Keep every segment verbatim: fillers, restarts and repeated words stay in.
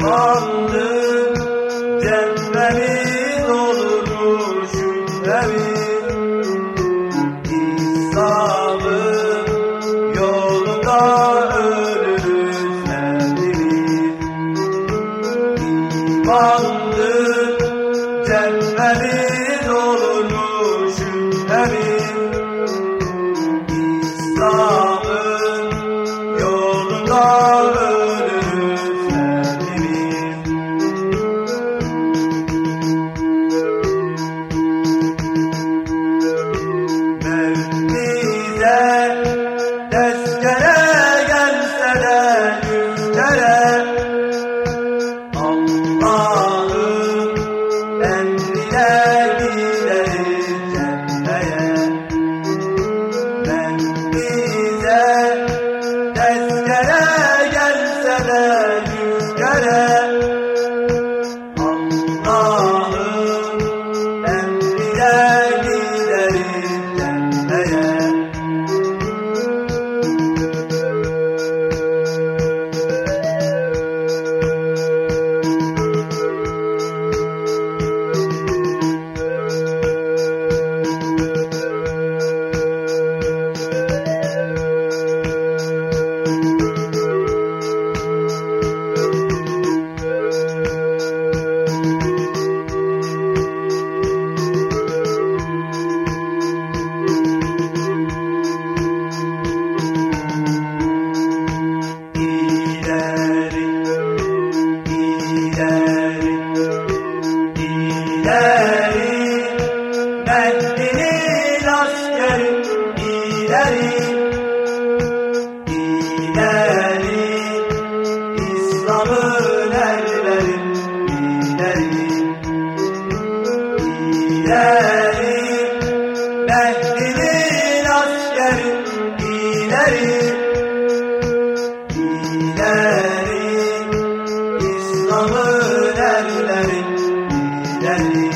İmandır cennemiz olurmuş ümmeviz. İslam'ın yolunda ölürüz hepimiz. İmandır cennemiz olurmuş ümmeviz. İslam'ın yolunda ölürüz hepimiz. Mevlid'e tezkere gelse de yüzlere, Allah'ın emrine gideriz cenneye. Mevlid'e tezkere gelse de yüzlere, Allah'ın emrine gideriz cenneye. İleri, ileri, ileri, Mehdi'nin askeri, ileri, ileri, İslam'ın erleri, ileri, ileri, Mehdi'nin askeri, ileri, İleri, İslam'ın erleri, ileri.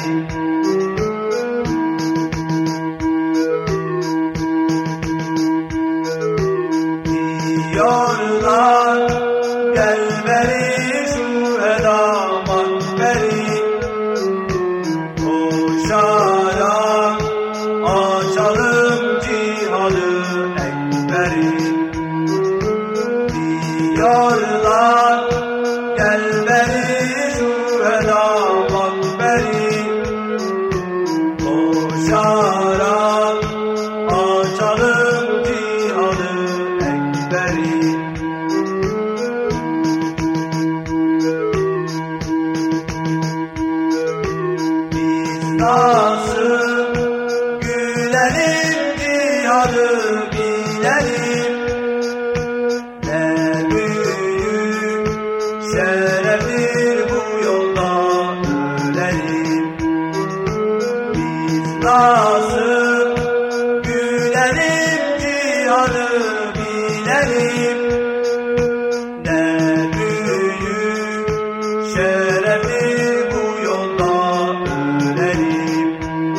Diyorlar gel beri şu edaman beri, koşarak açalım cihadı ekberi. Diyorlar gel beri şu edaman beri, koşarak açalım cihadı ekberi. Biz nasıl gülelim cihadı bilelim, ne büyük şereftir bu yolda ölelim. Biz nasıl gülelim cihadı bilelim, ne büyük şereftir bu yolda ölelim.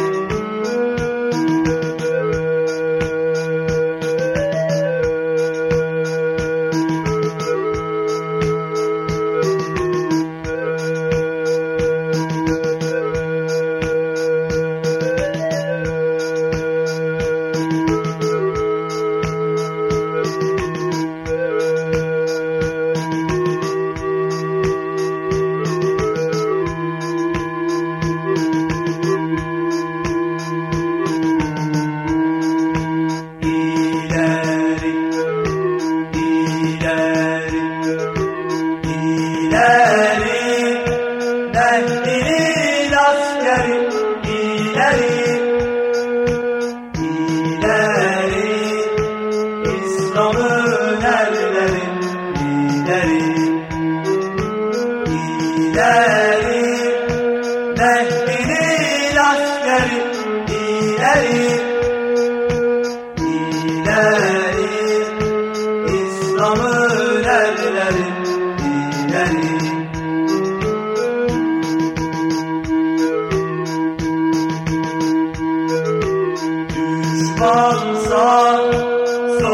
İleri, ileri, ileri, Mehdi'nin askeri, ileri, ileri, İslam'ın erleri, ileri, ileri, Mehdi'nin askeri, ileri, ileri, İslam'ın erleri, ileri. Düşmansa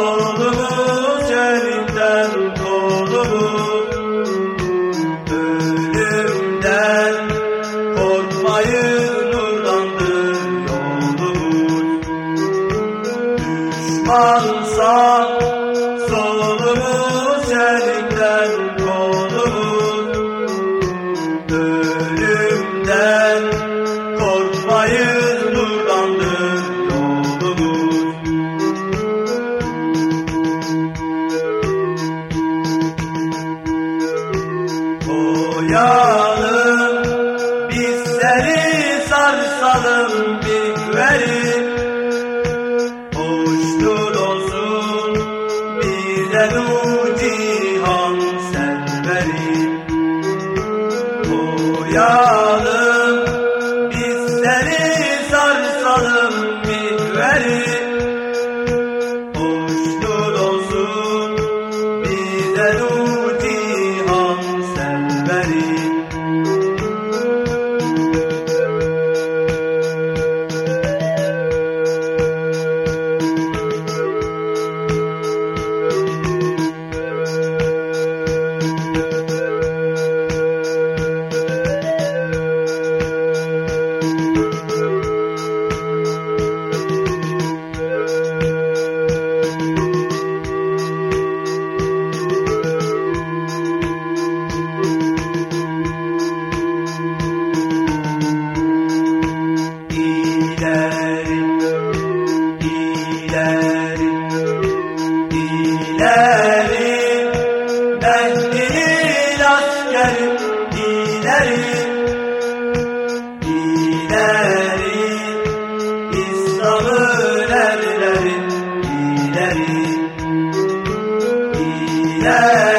solumuz elinden kolumuz, taşıyalım, bizleri sarsalım mihveri. Hoşnut olsun bize du cihan serveri. Mehdi'nin askeri ileri, ileri, İslam'ın erleri ileri, ileri.